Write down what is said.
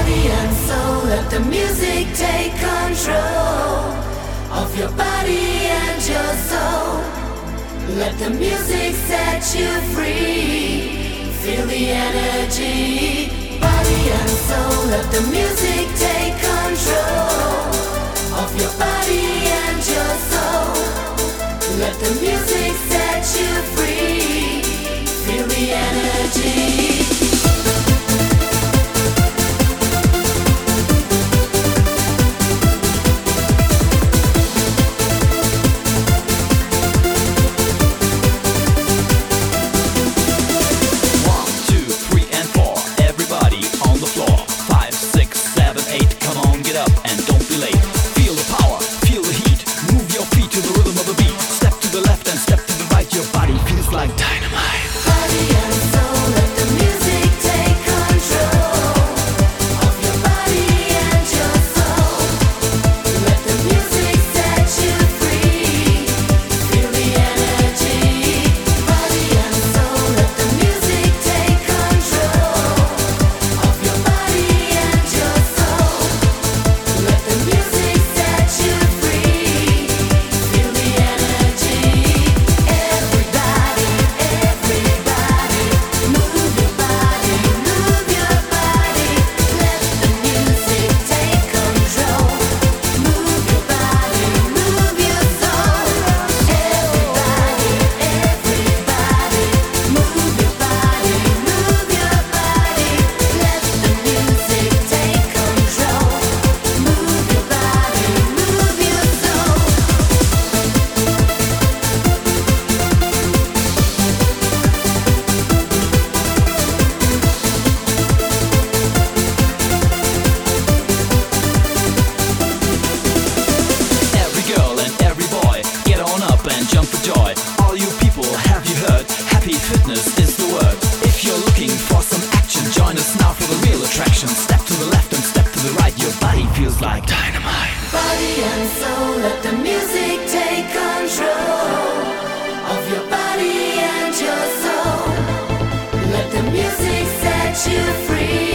Body and soul, let the music take control of your body and your soul. Let the music set you free. Feel the energy. Body and soul, let the music take control of your body and your soul. Let the music set you free. Feel the energy. Fitness is the word. If you're looking for some action, join us now for the real attraction. Step to the left and step to the right. Your body feels like dynamite. Body and soul, let the music take control of your body and your soul. Let the music set you free.